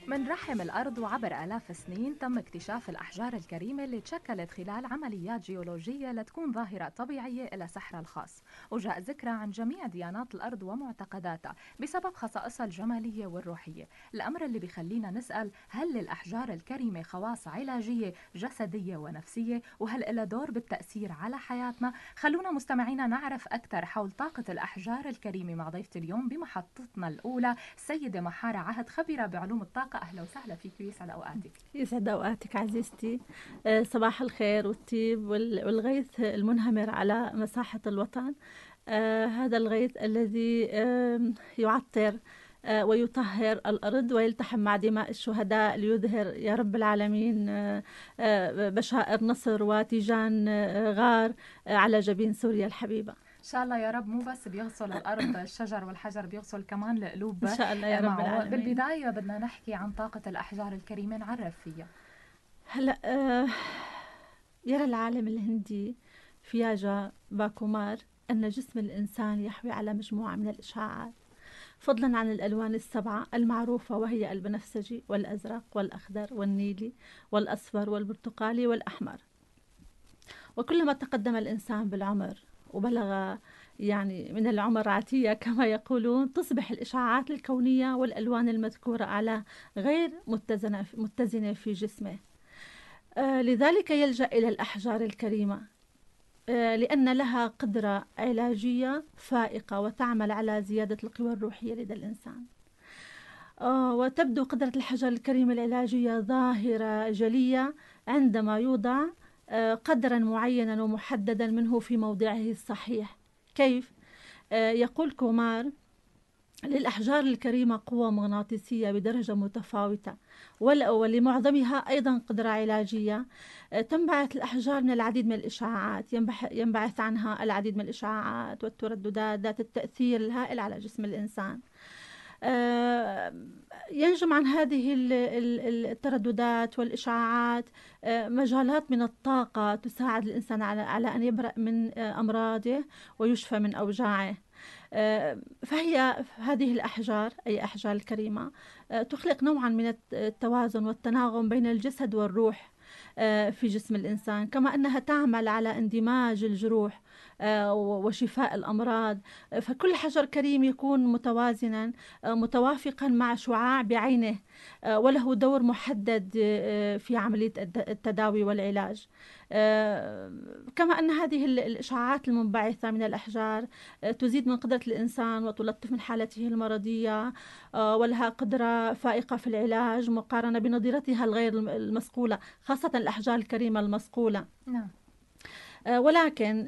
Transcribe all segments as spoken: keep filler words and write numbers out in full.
من رحم الأرض وعبر آلاف السنين تم اكتشاف الأحجار الكريمة اللي تشكلت خلال عمليات جيولوجية لتكون ظاهرة طبيعية إلى سحرها الخاص. وجاء ذكرى عن جميع ديانات الأرض ومعتقداتها بسبب خصائصها الجمالية والروحية. الأمر اللي بيخلينا نسأل، هل للأحجار الكريمة خواص علاجية جسدية ونفسية؟ وهل إلها دور بالتأثير على حياتنا؟ خلونا مستمعينا نعرف أكثر حول طاقة الأحجار الكريمة مع ضيفتي اليوم بمحطتنا الأولى السيدة محارة عهد، خبيرة بعلوم الطاقة. أهلا وسهلا فيك ويسعد أوقاتك. يسعد أوقاتك عزيزتي. آه، صباح الخير والطيب وال- والغيث المنهمر على مساحة الوطن. آه، هذا الغيث الذي آم، يعطر آه، ويطهر الأرض ويلتحم مع دماء الشهداء ليظهر يا رب العالمين آه، آه، بشائر نصر وتيجان آه، غار آه، على جبين سوريا الحبيبة. إن شاء الله يا رب، مو بس بيغسل الأرض الشجر والحجر، بيغسل كمان القلوب إن شاء الله يا رب معه. العالمين. بالبداية بدنا نحكي عن طاقة الأحجار الكريمة، نعرف فيها. هلأ آه، يرى العالم الهندي فياجا باكومار أن جسم الإنسان يحوي على مجموعة من الإشعاعات، فضلا عن الألوان السبعة المعروفة، وهي البنفسجي والأزرق والأخضر والنيلي والأصفر والبرتقالي والأحمر. وكلما تقدم الإنسان بالعمر وبلغ يعني من العمر عتية كما يقولون، تصبح الإشعاعات الكونية والألوان المذكورة على غير متزنة متزنة في جسمه. آه لذلك يلجأ إلى الأحجار الكريمة، آه لأن لها قدرة علاجية فائقة وتعمل على زيادة القوى الروحية لدى الإنسان. آه وتبدو قدرة الحجر الكريم العلاجية ظاهرة جلية عندما يوضع آه قدرا معينا ومحددا منه في موضعه الصحيح. كيف؟ آه يقول كومار: للأحجار الكريمة قوة مغناطيسية بدرجة متفاوتة، ولمعظمها أيضا قدرة علاجية. تنبعث الأحجار من العديد من الإشعاعات، ينبعث عنها العديد من الإشعاعات والترددات ذات التأثير الهائل على جسم الإنسان. ينجم عن هذه الترددات والإشعاعات مجالات من الطاقة تساعد الإنسان على أن يبرأ من أمراضه ويشفى من أوجاعه. فهي هذه الأحجار، أي أحجار الكريمة، تخلق نوعا من التوازن والتناغم بين الجسد والروح في جسم الإنسان، كما أنها تعمل على اندماج الجروح وشفاء الأمراض. فكل حجر كريم يكون متوازنا متوافقا مع شعاع بعينه، وله دور محدد في عملية التداوي والعلاج. كما أن هذه الإشعاعات المنبعثة من الأحجار تزيد من قدرة الإنسان وتلطف من حالته المرضية، ولها قدرة فائقة في العلاج مقارنة بنظيرتها الغير المصقولة، خاصة الأحجار الكريمة المصقولة. نعم. ولكن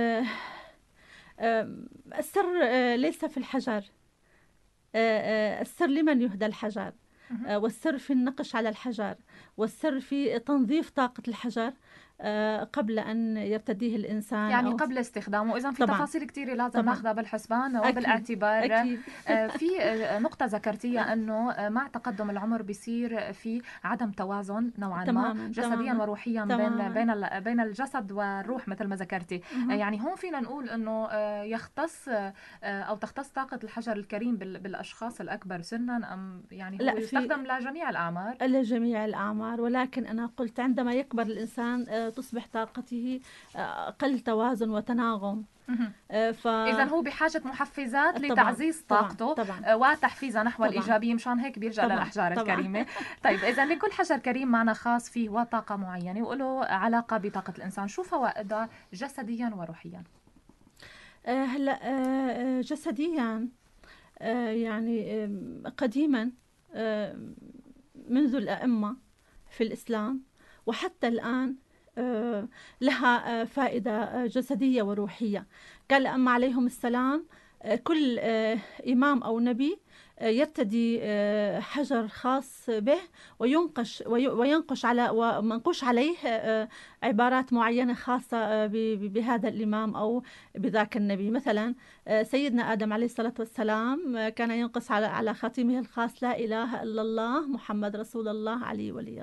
السر ليس في الحجر، السر لمن يهدى الحجر، والسر في النقش على الحجر، والسر في تنظيف طاقة الحجر قبل أن يرتديه الإنسان، يعني أو قبل استخدامه. إذن في طبعاً. تفاصيل كتير لازم طبعاً. ناخدها بالحسبان أكيد. وبالاعتبار. أكيد. في نقطة ذكرتيها أنه مع تقدم العمر بيصير في عدم توازن نوعا تماماً. ما جسديا تماماً. وروحيا تماماً. بين بين بين الجسد والروح مثل ما ذكرتي. مه. يعني هون فينا نقول أنه يختص أو تختص طاقة الحجر الكريم بالأشخاص الأكبر سنا، أم يعني هو لا، يستخدم لجميع الأعمار؟ لجميع الأعمار، ولكن أنا قلت عندما يكبر الإنسان تصبح طاقته أقل توازن وتناغم. ف... إذا هو بحاجة محفزات طبعاً. لتعزيز طاقته طبعاً. وتحفيزها نحو طبعاً. الإيجابية، مشان هيك بيلجأ طبعاً. للأحجار طبعاً. الكريمة. طيب إذا لكل حجر كريم معنى خاص فيه وطاقة معينة وله علاقة بطاقة الإنسان، شو فوائدها جسديا وروحيا؟ أه هلا أه جسديا أه يعني قديما أه منذ الأئمة في الإسلام وحتى الآن أه لها أه فائدة جسدية وروحية. قال الأئمة عليهم السلام: أه كل أه إمام أو نبي أه يرتدي أه حجر خاص به وينقش وينقش على ومنقوش عليه أه عبارات معينة خاصة أه بهذا الإمام أو بذاك النبي. مثلا أه سيدنا آدم عليه الصلاة والسلام أه كان ينقص على على خاتمه الخاص: لا إله إلا الله محمد رسول الله علي ولي الله.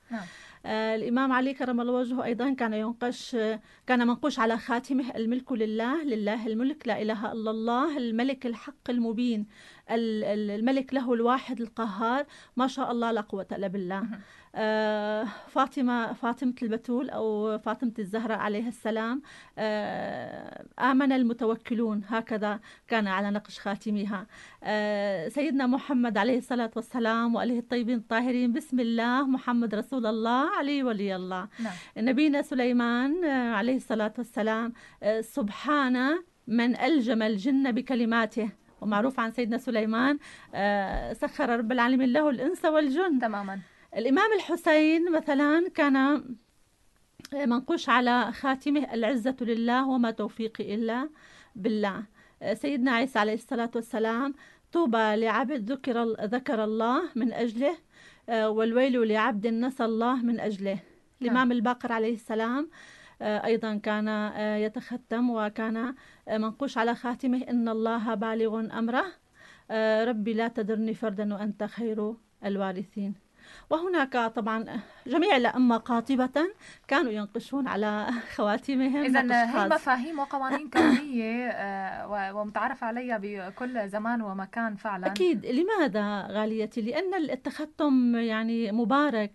نعم. آه الإمام علي كرم الله وجهه أيضا كان ينقش كان منقوش على خاتمه: الملك لله، لله الملك، لا إله إلا الله، الملك الحق المبين، الملك له الواحد القهار، ما شاء الله لا قوة إلا بالله. آه فاطمة فاطمة البتول أو فاطمة الزهراء عليه السلام، آه آمن المتوكلون، هكذا كان على نقش خاتمها. آه سيدنا محمد عليه الصلاة والسلام وآله الطيبين الطاهرين: بسم الله محمد رسول الله علي ولي الله. نعم. نبينا سليمان آه عليه الصلاة والسلام: آه سبحان من ألجم الجن بكلماته. ومعروف عن سيدنا سليمان آه سخر رب العالمين له الإنس والجن. تماما. الإمام الحسين مثلا كان منقوش على خاتمه: العزة لله وما توفيقي إلا بالله. سيدنا عيسى عليه الصلاة والسلام: طوبى لعبد ذكر ذكر الله من أجله، والويل لعبد نسى الله من أجله. الإمام الباقر عليه السلام أيضا كان يتختم وكان منقوش على خاتمه: إن الله بالغ أمره، ربي لا تذرني فردا وأنت خير الوارثين. وهناك طبعا جميع الأئمة قاطبة كانوا ينقشون على خواتيمهم. إذن هي مفاهيم وقوانين كونية ومتعارف عليها بكل زمان ومكان فعلا. أكيد. لماذا غاليتي؟ لأن التختم يعني مبارك،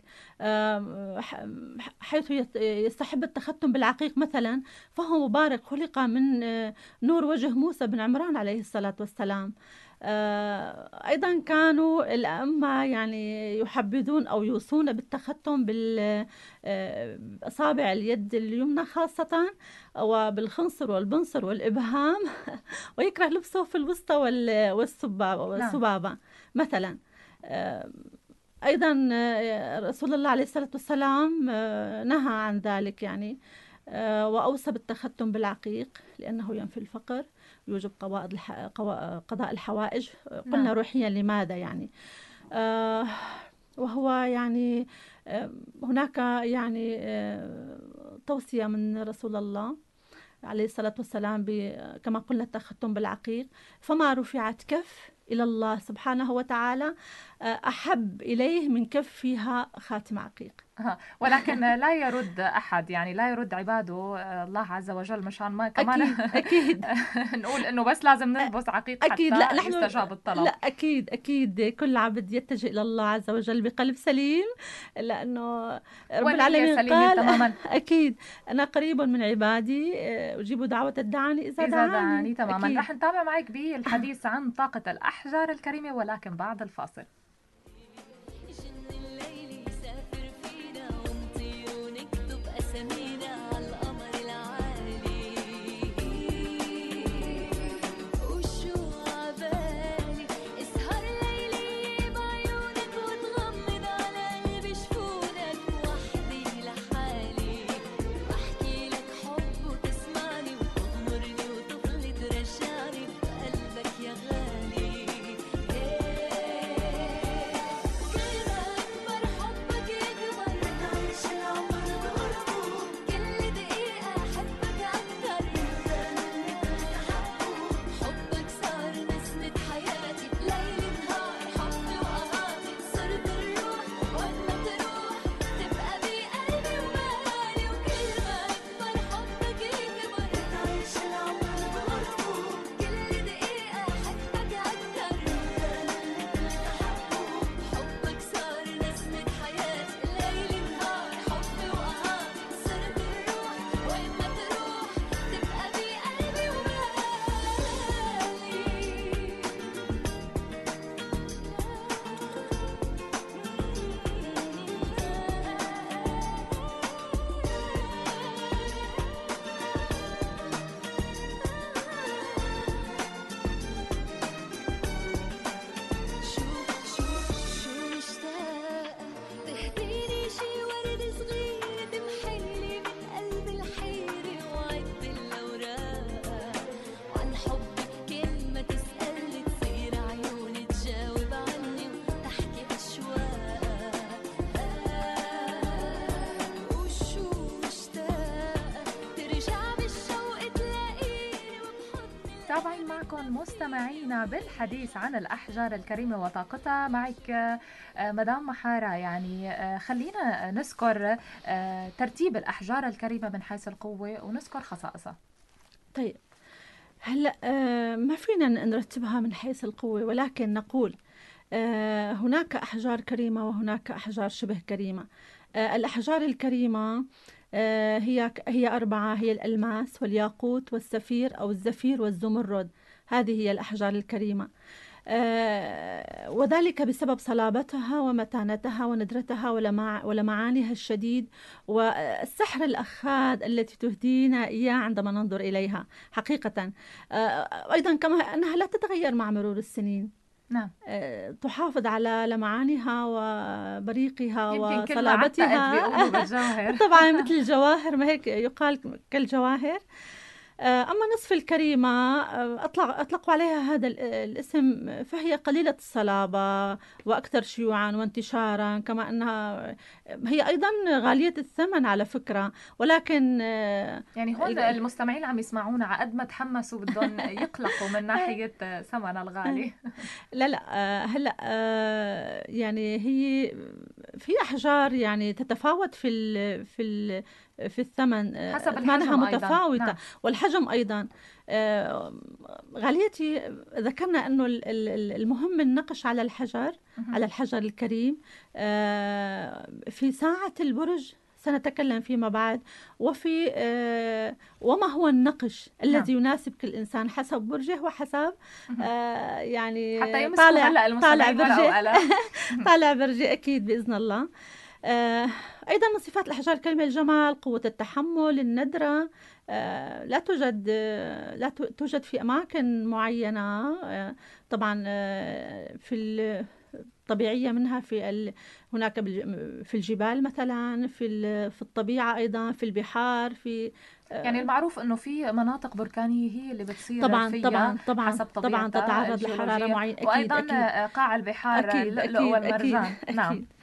حيث يستحب التختم بالعقيق مثلا، فهو مبارك، خلق من نور وجه موسى بن عمران عليه الصلاة والسلام. أيضا كانوا الأئمة يعني يحبذون أو يوصون بالتختم بالأصابع اليد اليمنى خاصة، وبالخنصر والبنصر والإبهام، ويكره لبسه في الوسطى والسبابة مثلا. أيضا رسول الله عليه الصلاة والسلام نهى عن ذلك يعني، وأوصى بالتختم بالعقيق لأنه ينفي الفقر، يوجب قضاء الح... قضاء الحوائج. قلنا نعم. روحيا لماذا يعني؟ آه وهو يعني آه هناك يعني آه توصية من رسول الله عليه الصلاة والسلام كما قلنا التختم بالعقيق: فما رفعت كف إلى الله سبحانه وتعالى أحب إليه من كف فيها خاتم عقيق. ولكن لا يرد أحد، يعني لا يرد عباده الله عز وجل، مشان ما كمان أكيد, أكيد. نقول إنه بس لازم نلبس عقيق حتى أكيد. لا نحن يستجاب الطلب. لا أكيد أكيد كل عبد يتجه إلى الله عز وجل بقلب سليم، لأنه رب العالمين قال تماما. أكيد أنا قريب من عبادي أجيب دعوة الداعي إذا, إذا دعاني. تماما. أكيد. رح نتابع معك بالحديث عن طاقة الأحجار الكريمة، ولكن بعد الفاصل. بكم مستمعينا بالحديث عن الأحجار الكريمة وطاقتها معك مدام محارة. يعني خلينا نذكر ترتيب الأحجار الكريمة من حيث القوة ونذكر خصائصها. طيب هلا ما فينا نرتبها من حيث القوة، ولكن نقول هناك أحجار كريمة وهناك أحجار شبه كريمة. الأحجار الكريمة هي هي أربعة، هي الألماس والياقوت والسفير أو الزفير والزمرد. هذه هي الأحجار الكريمة، آه وذلك بسبب صلابتها ومتانتها وندرتها ولمع ولمعانها الشديد والسحر الأخاذ التي تهدينا إياه عندما ننظر إليها حقيقة. آه أيضا كما أنها لا تتغير مع مرور السنين. نعم. آه تحافظ على لمعانها وبريقها يمكن وصلابتها. بيقولوا بالجواهر. طبعا مثل الجواهر، ما هيك يقال كالجواهر. أما نصف الكريمة أطلق أطلقوا عليها هذا الاسم، فهي قليلة الصلابة وأكثر شيوعا وانتشارا، كما أنها هي أيضا غالية الثمن على فكرة. ولكن يعني هون المستمعين عم يسمعونا على قد ما تحمسوا بدهم يقلقوا من ناحية ثمنها الغالي. لا لا هلا يعني هي في أحجار يعني تتفاوت في ال في ال في الثمن، حسب الحجم متفاوتة. أيضاً. نعم. والحجم أيضا. آه غاليتي ذكرنا أنه المهم النقش على الحجر، على الحجر الكريم. آه في ساعة البرج سنتكلم فيما بعد، وفي آه وما هو النقش الذي نعم. يناسب كل إنسان حسب برجه وحسب آه يعني حتى طالع طالع برجه طالع برجه أكيد بإذن الله. آه أيضا من صفات الأحجار الكريمة الجمال، قوة التحمل، الندرة. آه لا توجد آه لا توجد في أماكن معينة. آه طبعا آه في الطبيعية منها في هناك في الجبال مثلا، في في الطبيعة أيضا، في البحار، في يعني المعروف انه في مناطق بركانيه هي اللي بتصير طبعا فيها طبعا طبعا حسب طبعا تتعرض لحراره معينه. أكيد وايضا أكيد قاع البحار أكيد اللؤلؤ والمرجان. أكيد نعم. أكيد.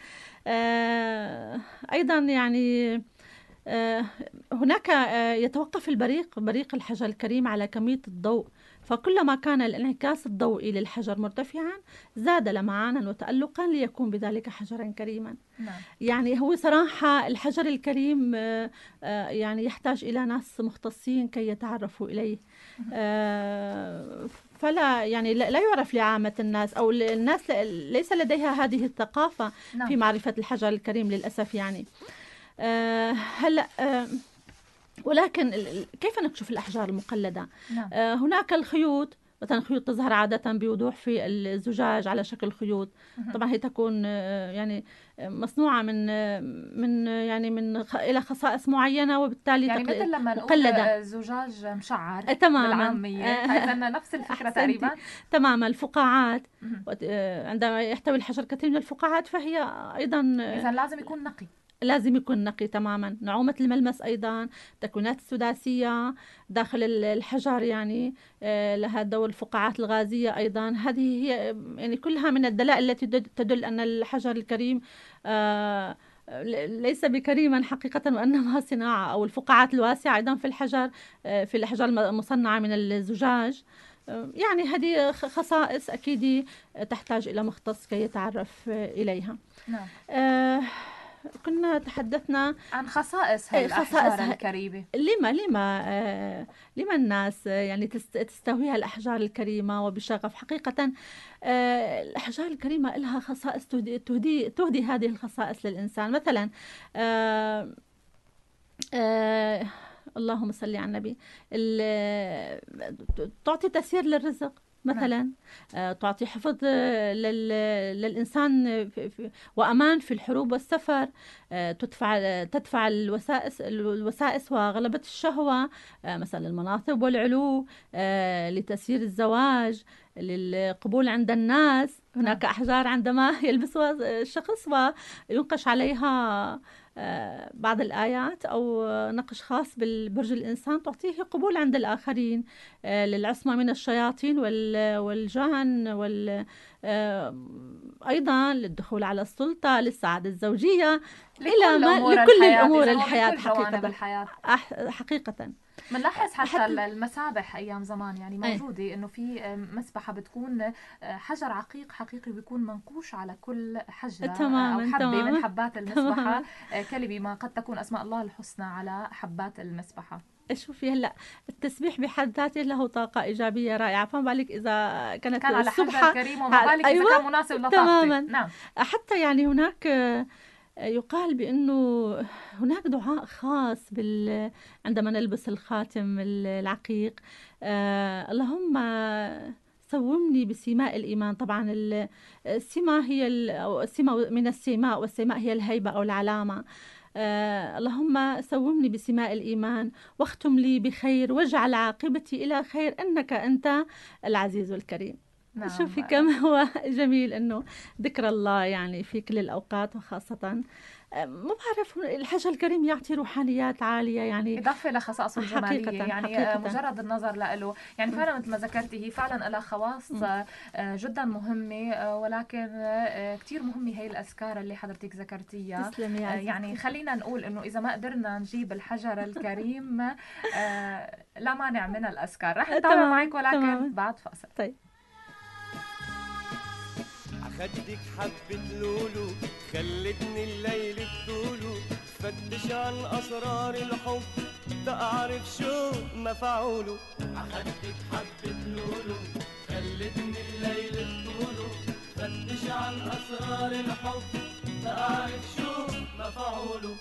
آه ايضا يعني آه هناك آه يتوقف البريق بريق الحجر الكريم على كميه الضوء، فكلما كان الانعكاس الضوئي للحجر مرتفعا زاد لمعانا وتألقا ليكون بذلك حجرا كريما. نعم. يعني هو صراحة الحجر الكريم يعني يحتاج إلى ناس مختصين كي يتعرفوا إليه. فلا يعني لا يعرف لعامة الناس، أو الناس ليس لديها هذه الثقافة. نعم. في معرفة الحجر الكريم للأسف. يعني هلأ ولكن كيف نكشف الأحجار المقلدة؟ نعم. هناك الخيوط مثلا، خيوط تظهر عادة بوضوح في الزجاج على شكل خيوط. طبعا هي تكون يعني مصنوعة من من يعني من إلى خصائص معينة، وبالتالي يعني مثل لما نقول زجاج مشعر بالعامية. إذا نفس الفكرة تقريبا. تماما. الفقاعات عندما يحتوي الحجر كثير من الفقاعات فهي أيضا إذا لازم يكون نقي. لازم يكون نقي تماما. نعومة الملمس أيضا، تكوينات السداسية داخل الحجر يعني لها دور الفقاعات الغازية أيضا. هذه هي يعني كلها من الدلائل التي تدل أن الحجر الكريم آه ليس بكريما حقيقة وأنما صناعة. أو الفقاعات الواسعة أيضا في الحجر، في الأحجار المصنعة من الزجاج. يعني هذه خصائص أكيد تحتاج إلى مختص كي يتعرف إليها. نعم. آه كنا تحدثنا عن خصائص هاي الأحجار الكريمة. لما لما آه لما الناس يعني تستهويها الأحجار الكريمة وبشغف. حقيقة آه الأحجار الكريمة لها خصائص تهدي, تهدي, تهدي هذه الخصائص للإنسان. مثلا آه آه اللهم صل على النبي، تعطي تسيير للرزق مثلا. آه، تعطي حفظ للإنسان في في وأمان في الحروب والسفر. آه، تدفع تدفع الوسائس الوسائس وغلبة الشهوة، آه، مثلا المناصب والعلو، آه، لتسيير الزواج، للقبول عند الناس. هناك أحجار عندما يلبسها الشخص وينقش عليها بعض الآيات أو نقش خاص بالبرج الإنسان تعطيه قبول عند الآخرين، للعصمة من الشياطين والجان آه، أيضا للدخول على السلطة، للسعادة الزوجية، إلى لكل ما أمور لكل الحياة، الأمور إذا هو الحياة بكل جوانب حقيقة. الحياة. أح- حقيقة. بنلاحظ حتى حتى المسابح ايام زمان يعني إيه موجوده، انه في مسبحه بتكون حجر عقيق حقيقي بيكون منقوش على كل حجره او تماما حبه من تماما حبات المسبحه تماما. كلمه ما قد تكون اسماء الله الحسنى على حبات المسبحه. شوفي هلا التسبيح بحد ذاته له طاقة إيجابية رائعة، فما بالك إذا كانت كان على حجر السبحة كريم وما على بالك اذا أيوة كان مناسب لطاقتك. تماما. نعم. حتى يعني هناك يقال بأنه هناك دعاء خاص بال... عندما نلبس الخاتم العقيق. آه اللهم سومني بسماء الإيمان. طبعا ال- السمة هي ال... أو السمة من السماء، والسماء هي الهيبة أو العلامة. آه اللهم سومني بسماء الإيمان، واختم لي بخير، واجعل عاقبتي إلى خير، إنك أنت العزيز الكريم. نعم. شوفي كم هو جميل انه ذكر الله يعني في كل الاوقات، وخاصه ما بعرف الحجر الكريم يعطي روحانيات عاليه يعني. إضافة لخصائصه الجمالية، حقيقه يعني حقيقه. مجرد النظر له يعني فعلا مثل ما ذكرتي هي فعلا لها خواص جدا مهمة، ولكن كتير مهمة هي الأذكار اللي حضرتك ذكرتيها. تسلمي يا عزيزتي. يعني خلينا نقول إنه إذا ما قدرنا نجيب الحجر الكريم لا مانع من الأذكار. رح نتابع معك ولكن تمام. بعد فاصل. طيب. عخدك حبة لولو خلتني الليل بطولو، فتش عن أسرار الحب تعرف شو مفعوله. عخدك حبة لولو خلتني الليل بطولو، فتش عن أسرار الحب تعرف شو مفعوله.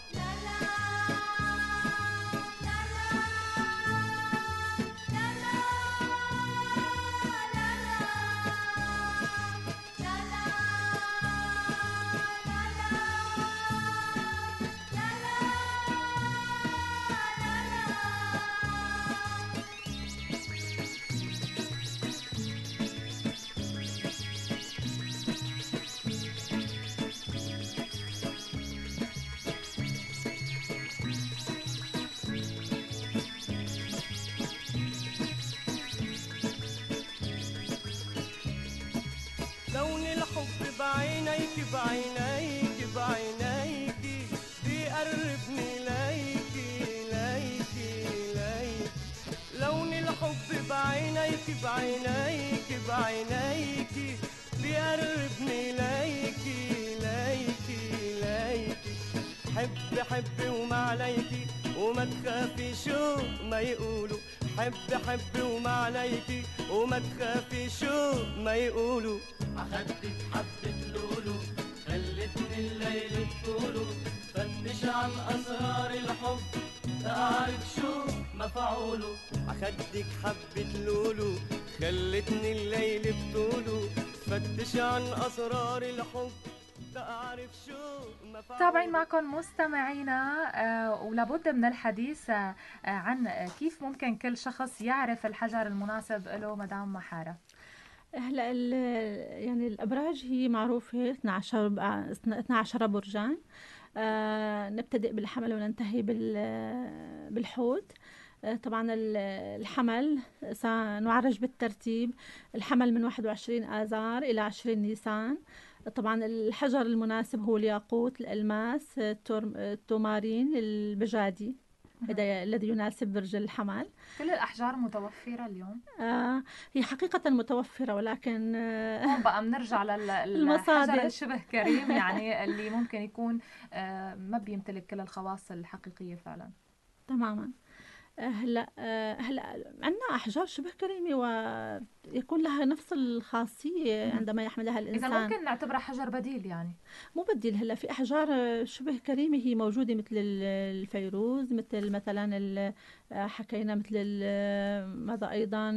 لون الحب بعينيك بعينيك بعينيك بيقربني ليكي ليكي ليكي. لون الحب بعينيك بعينيك بعينيك بيقربني ليكي ليكي ليكي. حب حب وما عليكي وما تخافي شو ما يقولوا. حب حب وما عليكي وما تخافي شو ما يقولوا. عخدك حبة لولو خلتني الليل بطولو، فتش عن أسرار الحب تعرف شو مفعوله. عخدك حبة لولو خلتني الليل بطولو، فتش عن أسرار الحب تعرف شو مفعوله. تابعين معكم مستمعينا، آه ولابد من الحديث آه عن كيف ممكن كل شخص يعرف الحجر المناسب له. مدام محارة، هلا يعني الابراج هي معروفه اثنا عشر اثنا عشر برجان. آه نبتدئ بالحمل وننتهي بالحوت. آه طبعا الحمل سنعرج بالترتيب. الحمل من واحد وعشرين آذار إلى عشرين نيسان. طبعا الحجر المناسب هو الياقوت، الألماس، التومارين، البجادي، هذا الذي يناسب برج الحمل. كل الأحجار متوفرة اليوم؟ آه هي حقيقة متوفرة، ولكن آه هون بقى بنرجع للحجر الشبه كريم يعني اللي ممكن يكون آه ما بيمتلك كل الخواص الحقيقية فعلا. تماما. هلا هلا عندنا احجار شبه كريمه ويكون لها نفس الخاصيه عندما يحملها الانسان. اذا ممكن نعتبرها حجر بديل يعني؟ مو بديل. هلا في احجار شبه كريمه هي موجوده مثل الفيروز، مثل مثلا حكينا مثل ماذا ايضا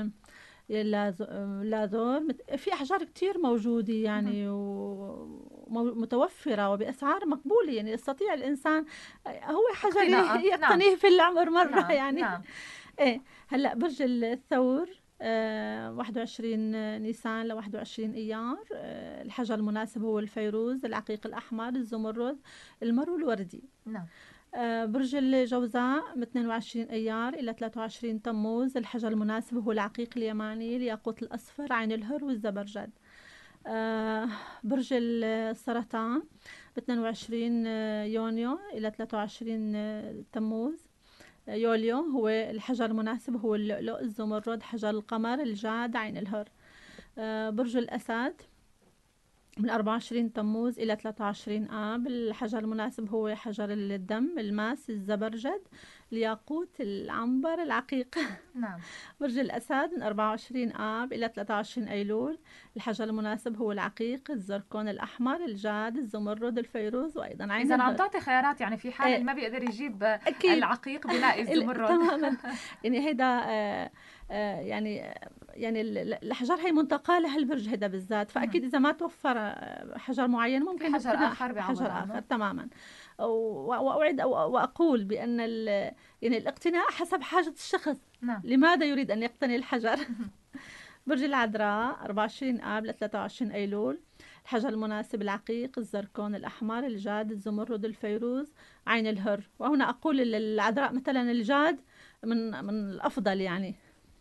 اللاذور. في احجار كتير موجوده يعني ومتوفره وباسعار مقبوله، يعني يستطيع الانسان هو حجر يقتنيه نعم. في العمر مره نعم. يعني نعم. ايه هلا برج الثور آه واحد وعشرين نيسان ل واحد وعشرين ايار. آه الحجر المناسب هو الفيروز، العقيق الاحمر، الزمرد، المرو الوردي. نعم. آه برج الجوزاء من اثنين وعشرين ايار الى ثلاثة وعشرين تموز. الحجر المناسب هو العقيق اليماني، الياقوت الاصفر، عين الهر، والزبرجد. آه برج السرطان ب اثنين وعشرين يونيو إلى ثلاثة وعشرين تموز يوليو. هو الحجر المناسب هو اللؤلؤ، الزمرد، حجر القمر، الجاد، عين الهر. آه برج الأسد من أربعة وعشرين تموز إلى ثلاثة وعشرين آب. الحجر المناسب هو حجر الدم، الماس، الزبرجد، الياقوت، العنبر، العقيق. نعم. برج الأسد من أربعة وعشرين آب إلى ثلاثة وعشرين أيلول. الحجر المناسب هو العقيق، الزركون الأحمر، الجاد، الزمرد، الفيروز، وأيضا عين إذا عم الهر. تعطي خيارات، يعني في حال إيه. اللي ما بيقدر يجيب أكيد. العقيق بيلاقي الزمرد. تماما. يعني هيدا آه آه يعني يعني الأحجار هي منتقى لهالبرج هيدا بالذات، فأكيد إذا ما توفر حجر معين ممكن حجر يقتنع آخر بيعوض حجر عنه. آخر. تماما. وأعيد وأقول بأن يعني الاقتناء حسب حاجة الشخص. نعم. لماذا يريد أن يقتني الحجر؟ برج العذراء أربعة وعشرين آب ل ثلاثة وعشرين أيلول. الحجر المناسب العقيق، الزركون الأحمر، الجاد، الزمرد، الفيروز، عين الهر. وهنا أقول للعذراء مثلا الجاد من من الأفضل يعني.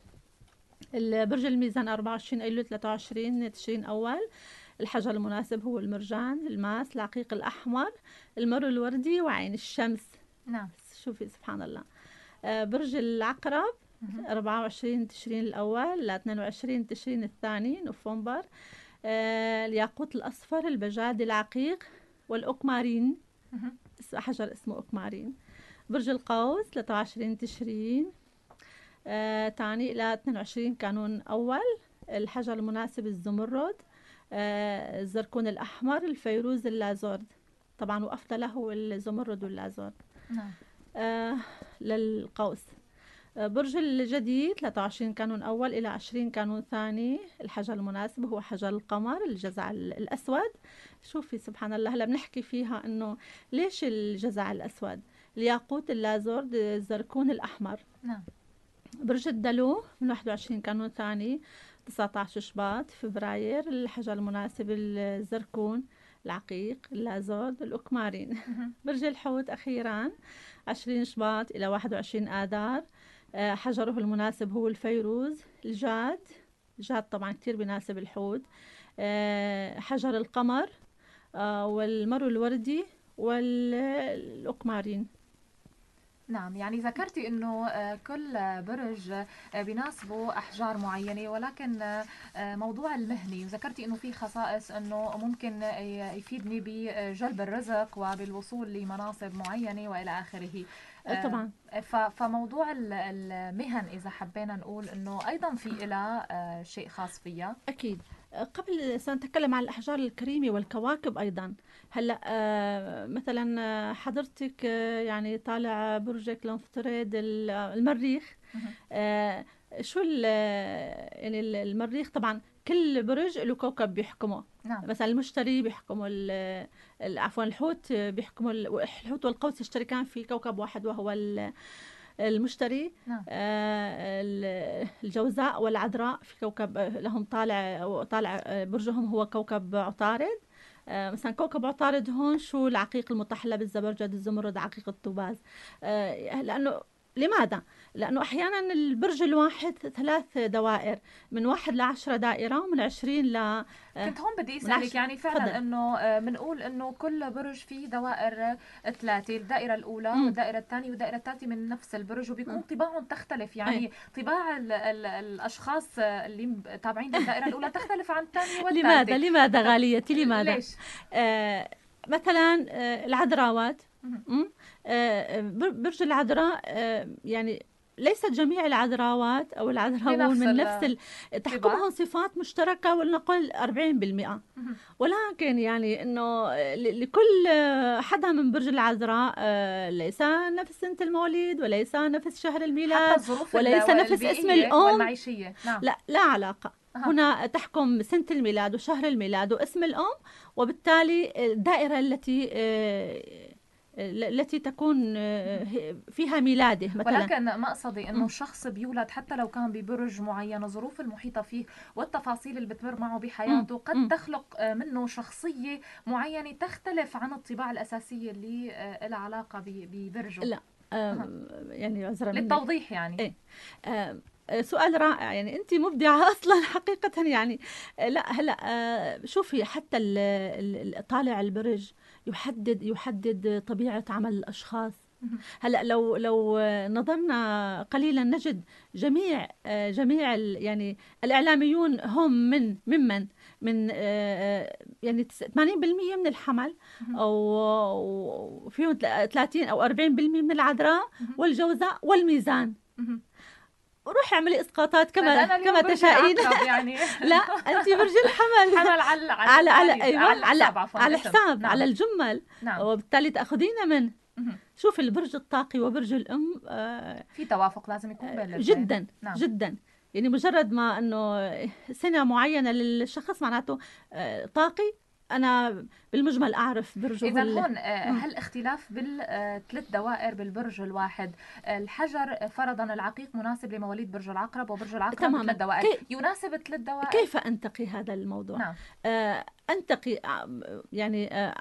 البرج الميزان أربعة وعشرين أيلول ثلاثة وعشرين تشرين أول. الحجر المناسب هو المرجان، الماس، العقيق الأحمر، المر الوردي، وعين الشمس. نعم. شوفي سبحان الله. آه برج العقرب أربعة وعشرين تشرين الأول ل اثنين وعشرين تشرين الثاني نوفمبر. آه الياقوت الأصفر، البجاد، العقيق، والأكمارين. حجر اسمه أكمارين. برج القوس ثلاثة وعشرين تشرين آه ثاني إلى اثنين وعشرين كانون أول. الحجر المناسب الزمرد، آه الزركون الأحمر، الفيروز، اللازورد. طبعا وأفضله هو الزمرد واللازورد. نعم. آه للقوس. برج الجدي ثلاثة وعشرين كانون أول إلى عشرين كانون ثاني. الحجر المناسب هو حجر القمر، الجزع الأسود. شوفي سبحان الله، هلا بنحكي فيها إنه ليش الجزع الأسود. الياقوت، اللازورد، الزركون الأحمر. نعم. برج الدلو من واحد وعشرين كانون ثاني تسعة عشر شباط فبراير. الحجر المناسب الزركون، العقيق، اللازورد، الأكمارين. برج الحوت أخيرا عشرين شباط إلى واحد وعشرين آذار. آه حجره المناسب هو الفيروز، الجاد. الجاد طبعا كتير بيناسب الحوت. آه حجر القمر، آه والمر الوردي، والأكمارين. نعم. يعني ذكرتي انه كل برج بيناسبه احجار معينه، ولكن موضوع المهني، وذكرتي انه في خصائص انه ممكن يفيدني بجلب الرزق وبالوصول لمناصب معينه والى اخره. طبعا. فموضوع المهن اذا حبينا نقول انه ايضا في لها شيء خاص فيها. اكيد. قبل سنتكلم عن الأحجار الكريمة والكواكب أيضا. هلأ آه مثلا حضرتك آه يعني طالع برجك لنفترض المريخ. آه شو يعني المريخ طبعا كل برج له كوكب بيحكمه. نعم. مثلا المشتري بيحكمه، عفوا الحوت بيحكمه، الحوت والقوس يشتركان في كوكب واحد وهو المشتري. نعم. آه الجوزاء والعذراء في كوكب لهم طالع طالع برجهم هو كوكب عطارد. آه مثلا كوكب عطارد هون شو العقيق المطحلة بالزبرجد، الزمرد، عقيق التوباز. آه لأنه لماذا؟ لأنه أحيانا البرج الواحد ثلاث دوائر، من واحد لعشرة دائرة، ومن عشرين ل آه كنت هون بدي أسألك يعني فعلا أنه بنقول أنه كل برج فيه دوائر ثلاثة، الدائرة الأولى م. والدائرة الثانية والدائرة الثالثة من نفس البرج، وبيكون طباعهم تختلف. يعني أي. طباع ال ال الأشخاص اللي تابعين الدائرة الأولى تختلف عن الثانية والثالثة. لماذا؟ لماذا غاليتي؟ لماذا؟ ليش؟ آه مثلا آه العذراوات، آه برج العذراء آه يعني ليست جميع العذراوات أو العذراوون من نفس ال... تحكمهم صفات مشتركة، ولنقل أربعين بالمئة. ولكن يعني إنه لكل حدا من برج العذراء ليس نفس سنة المولد، وليس نفس شهر الميلاد، وليس نفس اسم الأم. نعم. لا لا علاقة. أه. هنا تحكم سنة الميلاد وشهر الميلاد واسم الأم، وبالتالي الدائرة التي التي تكون فيها ميلاده مثلا. ولكن مقصدي انه الشخص بيولد حتى لو كان ببرج معين، الظروف المحيطه فيه والتفاصيل اللي بتمر معه بحياته قد م. تخلق منه شخصيه معينه تختلف عن الطباع الاساسيه اللي لها علاقه ببرجه. لا أه. يعني عذرا للتوضيح يعني إيه؟ أه سؤال رائع، يعني أنت مبدعة أصلا حقيقة يعني. لا هلا آه، شوفي حتى ال- ال- طالع البرج يحدد يحدد طبيعة عمل الأشخاص. مهم. هلا لو لو نظرنا قليلا نجد جميع آه، جميع ال- يعني الإعلاميون هم من ممن من آه، آه، يعني تس- ثمانين بالمئة من الحمل، مهم. أو وفيهم تلا- ثلاثين أو أربعين بالمئة من العذراء مهم. والجوزاء والميزان. مهم. روحي اعملي اسقاطات طيب كما انا كما اليوم برج تشائين. العقرب يعني. لا انت برج الحمل. حمل على على على على ايوه على على الحساب عفوا على الاسم. حساب نعم على الجمل، نعم. وبالتالي تاخذين من. مهم. شوف البرج الطاقي وبرج الام آه، في توافق لازم يكون بين الاثنين. جدا نعم. جدا. يعني مجرد ما انه سنه معينه للشخص معناته آه، طاقي. انا بالمجمل اعرف برجه إذا ال- هون آه، مم. هل اختلاف بالثلاث دوائر بالبرج الواحد، آه، الحجر فرضا العقيق مناسب لمواليد برج العقرب وبرج العقرب تماماً. بثلاث دوائر، كي- يناسب الثلاث دوائر؟ كيف انتقي هذا الموضوع؟ نعم. آه، انتقي آه، يعني آه،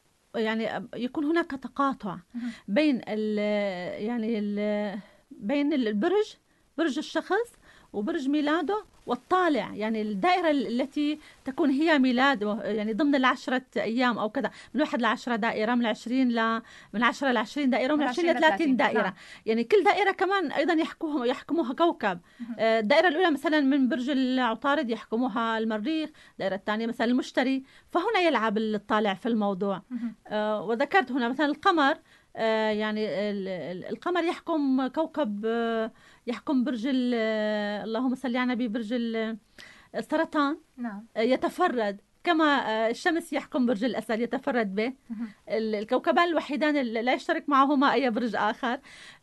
يعني يكون هناك تقاطع مهم. بين ال يعني ال بين البرج، برج الشخص وبرج ميلاده والطالع، يعني الدائرة التي تكون هي ميلاده، يعني ضمن العشرة أيام أو كذا، من واحد لعشرة دائرة، من عشرين ل من عشرة لعشرين دائرة، ومن من عشرين عشرين لثلاثين لثلاثين. دائرة. نعم. يعني كل دائرة كمان أيضا يحكموها يحكموها كوكب. مهم. آه، الدائرة الأولى مثلا من برج العطارد يحكموها المريخ، الدائرة الثانية مثلا المشتري، فهنا يلعب الطالع في الموضوع. مهم. آه، وذكرت هنا مثلا القمر، آه، يعني ال- ال- القمر يحكم كوكب، آه، يحكم برج ال- آه، اللهم صل على النبي، برج ال- السرطان. نعم. آه، يتفرد كما آه، الشمس يحكم برج الأسد يتفرد به. مهم. ال- الكوكبان الوحيدان اللي لا يشترك معهما أي برج آخر.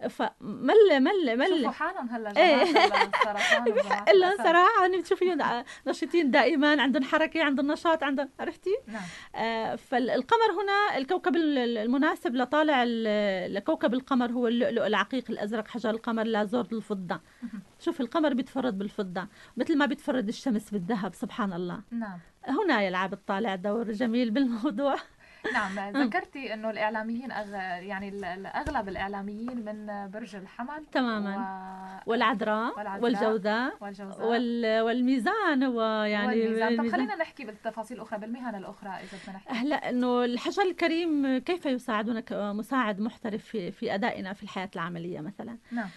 فمل مل مل شوفوا حالهم هلا إيه. جماعة السرطان وجماعة إلا الأسد. صراحة أنا بتشوفيهم نشيطين دائما، عندهم حركة، عندهم نشاط، عندهم، عرفتي؟ نعم. آه، فالقمر هنا الكوكب ال- ال- المناسب لطالع ال- لكوكب القمر هو اللؤلؤ العقيق الأزرق، حجر القمر لازور الفضة. مهم. شوف القمر بيتفرد بالفضة مثل ما بيتفرد الشمس بالذهب، سبحان الله. نعم. هنا يلعب الطالع دور جميل بالموضوع. نعم. ذكرتي انه الاعلاميين أغ... يعني ال- ال- اغلب الاعلاميين من برج الحمل تماما. و... والعذراء والعذراء والجوزاء والجوزاء وال... والميزان هو يعني والميزان. طب الميزان. خلينا نحكي بالتفاصيل الاخرى بالمهن الاخرى اذا بدنا نحكي. هلا انه الحجر الكريم كيف يساعدنا كمساعد محترف في في ادائنا في الحياه العمليه مثلا. نعم.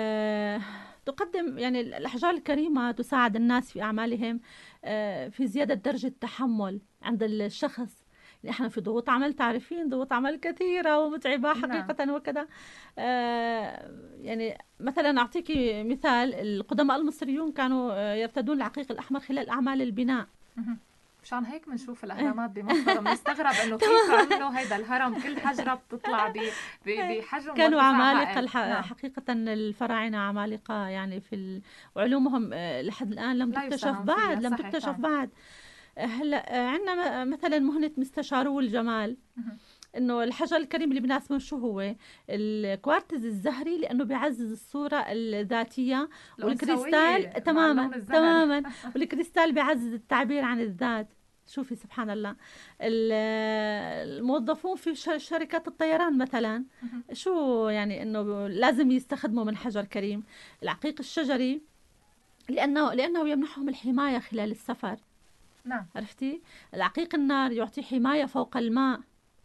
آه، تقدم يعني الأحجار الكريمة تساعد الناس في أعمالهم، آه، في زيادة درجة التحمل عند الشخص. احنا في ضغوط عمل، تعرفين ضغوط عمل كثيرة ومتعبة حقيقة. نعم. وكذا آه، يعني مثلا أعطيكي مثال، القدماء المصريون كانوا آه، يرتدون العقيق الأحمر خلال أعمال البناء. مهم. مشان هيك بنشوف الاهرامات بمصر وبنستغرب انه كيف عملوا هيدا الهرم، كل حجره بتطلع ب- ب- بحجم كانوا وارتفاع عمالقة هائل. الح... نعم. حقيقة الفراعنة عمالقة يعني في ال... وعلومهم آه، لحد الآن لم لا تكتشف يستهان بعد، فيها. لم صحيح. تكتشف نعم. بعد. آه، هلا آه، عندنا م- مثلا مهنة مستشارو الجمال، مهم. انه الحجر الكريم اللي بناسبه شو هو؟ الكوارتز الزهري، لانه بيعزز الصورة الذاتية، والكريستال الأنثوية مع تماما اللون الزهري. تماما والكريستال بيعزز التعبير عن الذات. شوفي سبحان الله. ال- الموظفون في ش- شركات الطيران مثلا مهم. شو يعني انه لازم يستخدموا من حجر كريم العقيق الشجري، لانه لانه يمنحهم الحماية خلال السفر. نعم. عرفتي؟ العقيق النار يعطي حماية فوق الماء.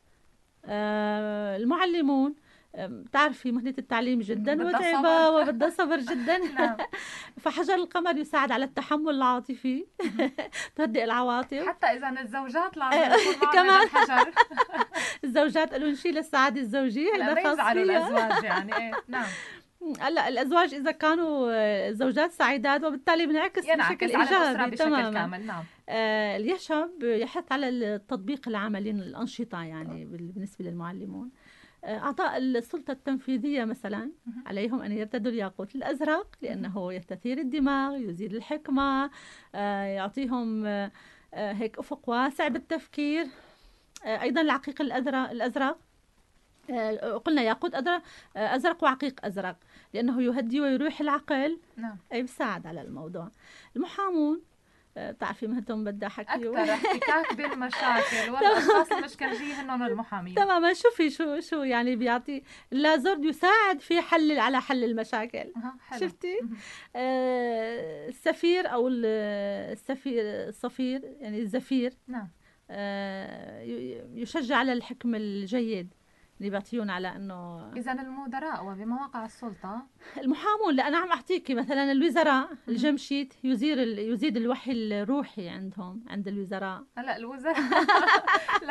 آه، المعلمون آه، بتعرفي مهنة التعليم جدا بدها متعبة صبر. وبدها صبر جدا. نعم. فحجر القمر يساعد على التحمل العاطفي، تهدئ العواطف. حتى اذا الزوجات لازم آه، يكون معهم كمان. هذا الحجر الزوجات قالوا نشيل السعادة الزوجية، لا هذا ما خاص يزعلوا فيها. الازواج يعني. ايه. نعم. هلا الازواج اذا كانوا آه، زوجات سعيدات وبالتالي بنعكس بشكل ينعكس على الاسره ايجابي بشكل تماما. كامل. نعم. آه، اليشب يحث على التطبيق العملي، الأنشطة يعني بال- بالنسبة للمعلمون. آه، أعطاء السلطة التنفيذية مثلا مهم. عليهم أن يرتدوا الياقوت الأزرق، لأنه يستثير الدماغ، يزيد الحكمة، آه، يعطيهم آه، آه، هيك أفق واسع بالتفكير. آه، أيضا العقيق الأزرق الأزرق آه، قلنا ياقوت أزرق آه، أزرق وعقيق أزرق، لأنه يهدي ويروح العقل، نعم. أي بيساعد على الموضوع. المحامون آه، بتعرفي مهنتهم بدها حكي و... أكثر احتكاك بالمشاكل والأشخاص المشكلجية هنن المحامين. تماما. شوفي شو شو يعني بيعطي اللازورد يساعد في حل على حل المشاكل. أها، حلو. شفتي؟ مهم. آه السفير او ال- السفير الصفير يعني الزفير نعم. آه ي- يشجع على الحكم الجيد اللي بيعطيون على انه إذا المدراء وبمواقع السلطة المحامون. لا انا عم احكيكي مثلا الوزراء الجمشيد يزير ال- يزيد الوحي الروحي عندهم عند الوزراء. هلا الوزراء لا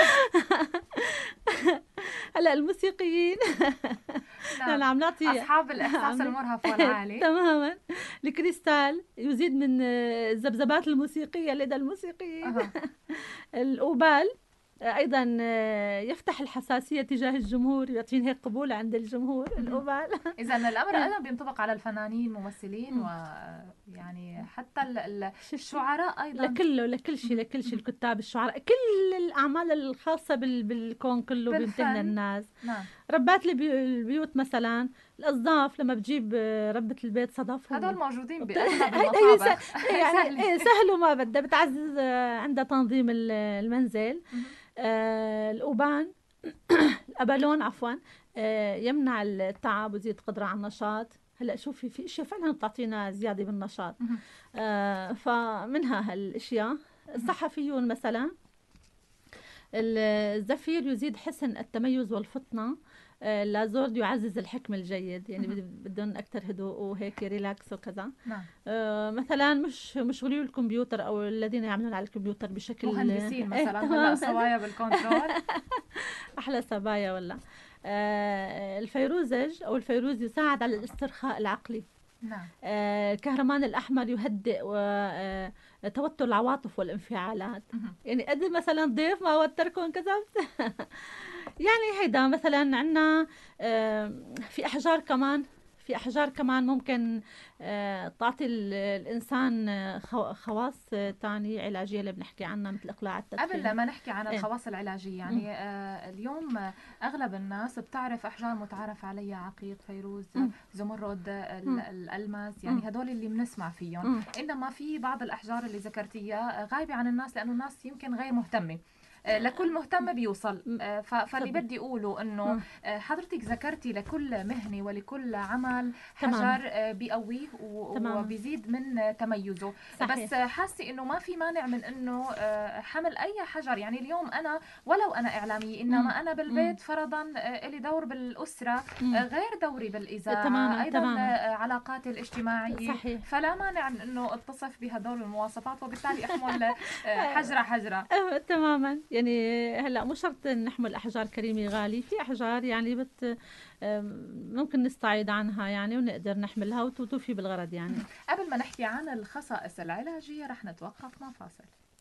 هلا الموسيقيين نعم. انا عم نعطي أصحاب الإحساس عم- المرهف والعالي. تماما. الكريستال يزيد من آه، الذبذبات الموسيقية لدى الموسيقيين. أها. الأوبال آه، أيضا آه، يفتح الحساسية تجاه الجمهور، يعطين هيك قبول عند الجمهور. الأوبال إذا الأمر أيضا بينطبق على الفنانين الممثلين مم. ويعني حتى ال- ال- الشعراء أيضا. لكله لكل شيء لكل شيء الكتاب الشعراء كل الأعمال الخاصة بال- بالكون كله بالفن. بيمتهن الناس. نعم. ربات البي- البيوت مثلا الأصداف لما بتجيب آه، ربة البيت صدف هدول موجودين بت- بأغلب هيدا المطابخ. يعني سهل. إيه سهل وما بدها بتعزز آه، عندها تنظيم ال- المنزل. مهم. آه الأوبان الأبالون عفوا آه يمنع التعب ويزيد قدرة على النشاط. هلا شوفي في اشياء فعلا بتعطينا زياده بالنشاط. مهم. آه فمنها هالاشياء. الصحفيون مثلا الزفير يزيد حسن التميز والفطنه. آه اللازورد يعزز الحكم الجيد يعني مهم. بد- بدهم اكثر هدوء وهيك ريلاكس وكذا. نعم. آه مثلا مش مشغولي الكمبيوتر او الذين يعملون على الكمبيوتر بشكل مهندسين إيه، مثلا تمام. هلا صوايا بالكنترول. احلى صبايا ولا. آه الفيروزج او الفيروز يساعد على الاسترخاء العقلي. نعم. آه الكهرمان الاحمر يهدئ وتوتر العواطف والانفعالات. مهم. يعني قد مثلا ضيف ما وتركم كذا يعني هيدا مثلا عندنا آه في احجار كمان في احجار كمان ممكن آه تعطي ال- الانسان آه، خو- خواص آه، تانية علاجيه اللي بنحكي عنها مثل اقلاع التدخين. قبل ما نحكي عن إيه. الخواص العلاجية يعني آه اليوم آه، أغلب الناس بتعرف أحجار متعارف عليها عقيق، فيروز، مم. زمرد، ال- مم. الألماس، يعني مم. هدول اللي بنسمع فيهم. مم. إنما في بعض الأحجار اللي ذكرتيها آه، غايبة عن الناس لأنه الناس يمكن غير مهتمة. آه، لكل مهتم بيوصل. مم. آه، ف- فاللي تفضل. بدي أقوله إنه مم. آه، حضرتك ذكرتي لكل مهنة ولكل عمل تمام. حجر آه، بيقويه و- تمام. وبيزيد من آه، تميزه. صحيح. بس آه، حاسة إنه ما في مانع من إنه آه، حمل أي حجر. يعني اليوم أنا ولو أنا إعلامية إنما مم. أنا بالبيت فرضا آه، إلي دور بالأسرة مم. آه، غير دوري بالإذاعة. تماماً، أيضا تماماً. آه، علاقاتي الاجتماعية. صحيح. فلا مانع من إنه اتصف بهدول المواصفات وبالتالي أحمل آه، حجرة حجرة. آه، تماما. يعني هلا مو شرط نحمل احجار كريمه غالي. في احجار يعني بت آم، ممكن نستعيد عنها يعني ونقدر نحملها وتوفي بالغرض يعني. قبل ما نحكي عن الخصائص العلاجية رح نتوقف مع فاصل.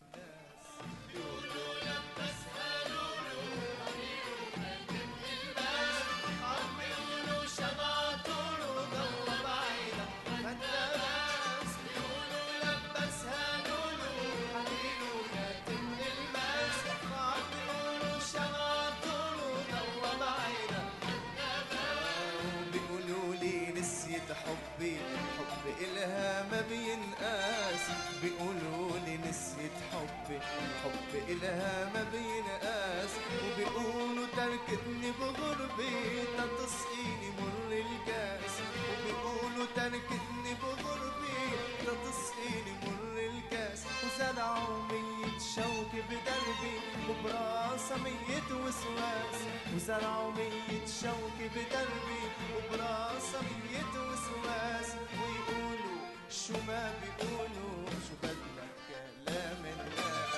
بيقولوا لي نسيت حبي حب إلها ما بينقاس. بيقولوا لي نسيت حبي حب إلها ما بينقاس. وبيقولوا تركتني بغربي تتسقيني مر الكاس. وبيقولوا تركتني بغربي تتسقيني مر الكاس. وزرعوا مية شوك بدربي وبراسها مية وسواس. وزرعوا مية شوك بدربي وبراسها مية وسواس. ويقولوا شو ما بيقولوا شو بدك كلام الناس.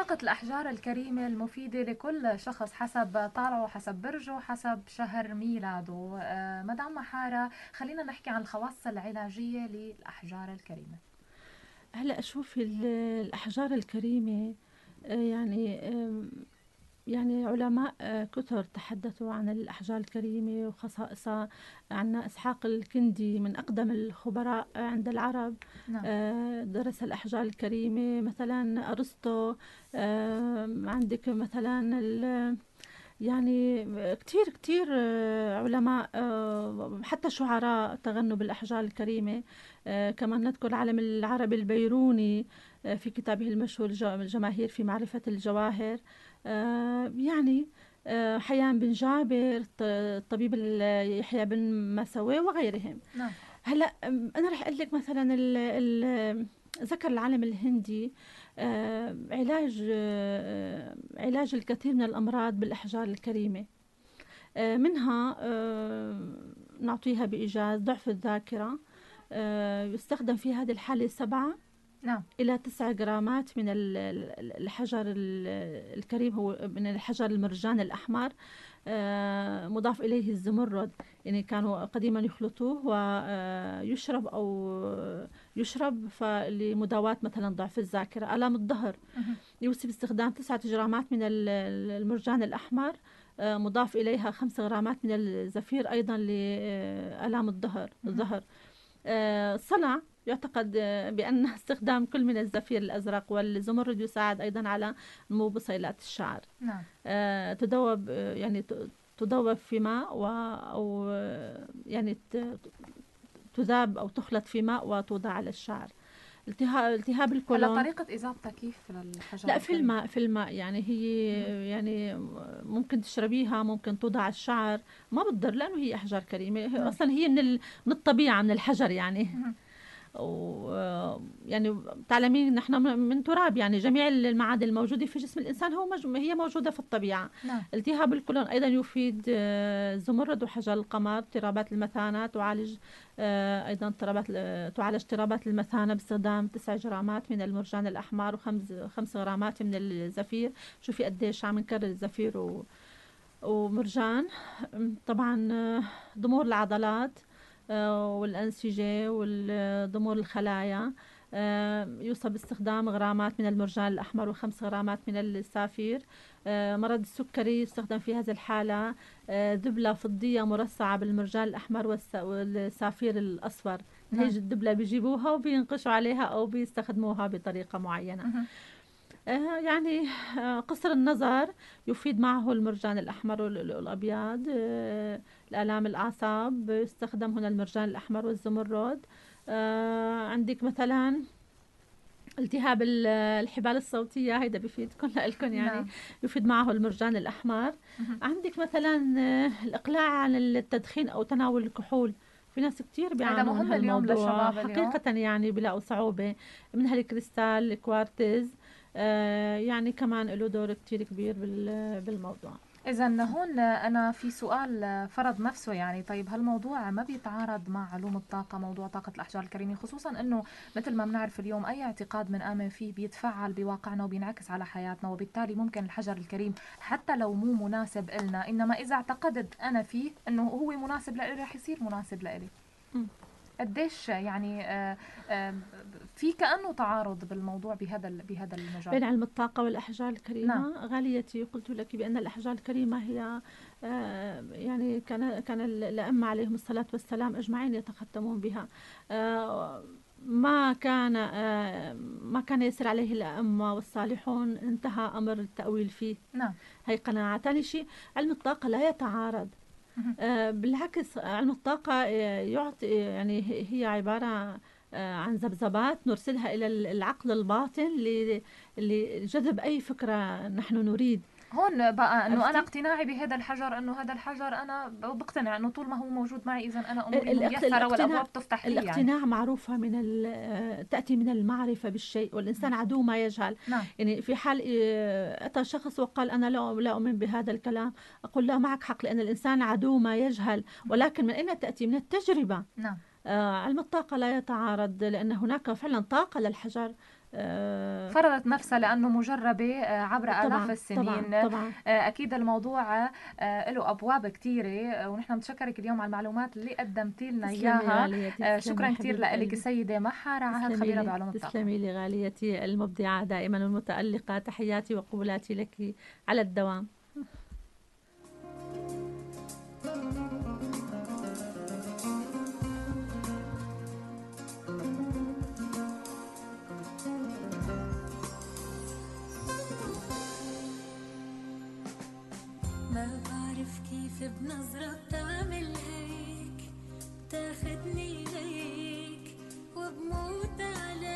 طاقة الأحجار الكريمة المفيدة لكل شخص حسب طالعه، حسب برجه، حسب شهر ميلاده. آه، مدام محارة، خلينا نحكي عن الخواص العلاجية للأحجار الكريمة. هلا شوفي ال- الأحجار الكريمة، آه، يعني آم، يعني علماء آه، كثر تحدثوا عن الأحجار الكريمة وخصائصها. عنا إسحاق الكندي من أقدم الخبراء عند العرب، نعم. آه، درس الأحجار الكريمة. مثلا أرسطو، آه، عندك مثلا ال- يعني كتير كتير آه، علماء، آه، حتى شعراء تغنوا بالأحجار الكريمة. آه، كمان نذكر العالم العربي البيروني آه، في كتابه المشهور الج- الجماهير في معرفة الجواهر. آه، يعني آه، حيان بن جابر، الط- الطبيب ال- يحيى بن مسوي وغيرهم. نعم. هلا أم، انا رح اقول لك مثلا ال ال ذكر العالم الهندي آه، علاج آه، علاج الكثير من الامراض بالاحجار الكريمه. آه، منها آه، نعطيها بايجاز ضعف الذاكره. آه، يستخدم في هذه الحاله سبعة نعم. إلى تسع جرامات من ال- ال- الحجر ال- الكريم، هو من الحجر المرجان الأحمر، آه، مضاف إليه الزمرد. يعني كانوا قديما يخلطوه ويشرب أو يشرب لمداواة مثلا ضعف الذاكرة. آلام الظهر مهم. يوصي باستخدام تسعة جرامات من ال- ال- المرجان الأحمر، آه، مضاف إليها خمس غرامات من الزفير أيضا لآلام الظهر مهم. الظهر. آه، صنع يعتقد آه، بأن استخدام كل من الزفير الأزرق والزمرد يساعد أيضا على نمو بصيلات الشعر. نعم. آه، تذوب آه، يعني ت- تذوب في ماء و أو آه، يعني ت- تذاب أو تخلط في ماء وتوضع على الشعر. التهاب التهاب هلا القولون. طريقة إذابتها كيف للحجر لا، في الكريم؟ الماء في الماء يعني هي مهم. يعني ممكن تشربيها، ممكن توضع على الشعر، ما بتضر لأنه هي أحجار كريمة. هي نعم. أصلا هي من ال- من الطبيعة، من الحجر يعني. مهم. و يعني تعلمين نحن من من تراب، يعني جميع المعادن الموجودة في جسم الإنسان هو مج... هي موجودة في الطبيعة. نعم. التهاب القولون أيضا يفيد آه، زمرد وحجر القمر. اضطرابات المثانة تعالج آه، أيضا اضطرابات ال- تعالج اضطرابات المثانة باستخدام تسع جرامات من المرجان الأحمر وخمس خمس غرامات من الزفير. شوفي قديش عم نكرر الزفير و... ومرجان. طبعا آه، ضمور العضلات آه، والأنسجة والضمور الخلايا، آه، يوصى باستخدام غرامات من المرجان الأحمر وخمس غرامات من السافير. آه، مرض السكري يستخدم في هذه الحالة آه، دبلة فضية مرصعة بالمرجان الأحمر والس- والسافير الأصفر. نعم. هي الدبلة بيجيبوها وبينقشوا عليها أو بيستخدموها بطريقة معينة. مهم. آه، يعني آه، قصر النظر يفيد معه المرجان الأحمر واللؤلؤ الأبيض. آه، الآلام الأعصاب يستخدم هنا المرجان الأحمر والزمرد. آه، عندك مثلا التهاب ال- الحبال الصوتية، هيدا بفيدكم لكم يعني، نعم. يفيد معه المرجان الأحمر. مهم. عندك مثلا آه، الإقلاع عن التدخين أو تناول الكحول. في ناس كتير هذا بيعانوا من مهم اليوم هالموضوع للشباب اليوم. حقيقة، يعني بيلاقوا صعوبة من هالكريستال الكوارتز. آه يعني كمان له دور كتير كبير بال- بالموضوع. إذا هون أنا في سؤال فرض نفسه، يعني طيب هالموضوع ما بيتعارض مع علوم الطاقة، موضوع طاقة الأحجار الكريمة، خصوصا أنه مثل ما بنعرف اليوم أي اعتقاد بنآمن فيه بيتفعل بواقعنا وبينعكس على حياتنا، وبالتالي ممكن الحجر الكريم حتى لو مو مناسب إلنا، إنما إذا اعتقدت أنا فيه أنه هو مناسب لإلي رح يصير مناسب لإلي. م. قديش يعني آه، آه، في كأنه تعارض بالموضوع بهذا ال- بهذا بين المجال. علم الطاقة والأحجار الكريمة. نعم. غاليتي، قلت لك بأن الأحجار الكريمة هي آه، يعني كان كان الأئمة عليهم الصلاة والسلام أجمعين يتختمون بها. آه، ما كان آه، ما كان يسر عليه الأئمة والصالحون انتهى أمر التأويل فيه. نعم. هي قناعة. ثاني شيء، علم الطاقة لا يتعارض. مهم. آه، بالعكس، علم الطاقة آه، يعطي يعني هي هي عبارة آه، عن ذبذبات نرسلها إلى العقل الباطن ل- لجذب أي فكرة نحن نريد. هون بقى انه انا عرفتي؟ اقتناعي بهذا الحجر، انه هذا الحجر انا بقتنع انه طول ما هو موجود معي اذا انا اموري الاقت- ميسره الاقتناع والابواب تفتح لي يعني. الاقتناع معروفة من ال- آه، تأتي من المعرفة بالشيء، والإنسان عدو ما يجهل. نعم. يعني في حال آه، أتى شخص وقال أنا لا لا أؤمن بهذا الكلام، أقول لا، معك حق، لأن الإنسان عدو ما يجهل. ولكن من أين تأتي؟ من التجربة. نعم. آه، علم الطاقة لا يتعارض، لأن هناك فعلا طاقة للحجر آه، فرضت نفسها لأنه مجربة آه، عبر آلاف طبعا السنين. طبعا طبعا آه، أكيد الموضوع آه، له أبواب كتيرة، آه، ونحن بنشكرك اليوم على المعلومات اللي قدمتي لنا تسلمي إياها. غاليتي، آه، تسلمي شكرا كتير حبيبة لك قلبي. السيدة محا رعاهد، تسلمي خبيرة لي بعلوم الطاقة. تسلمي لي غاليتي المبدعة دائما والمتألقة. تحياتي وقبلاتي لك على الدوام. ما بعرف كيف بنظرة بتعمل هيك، تاخدني ليك وبموت عليك.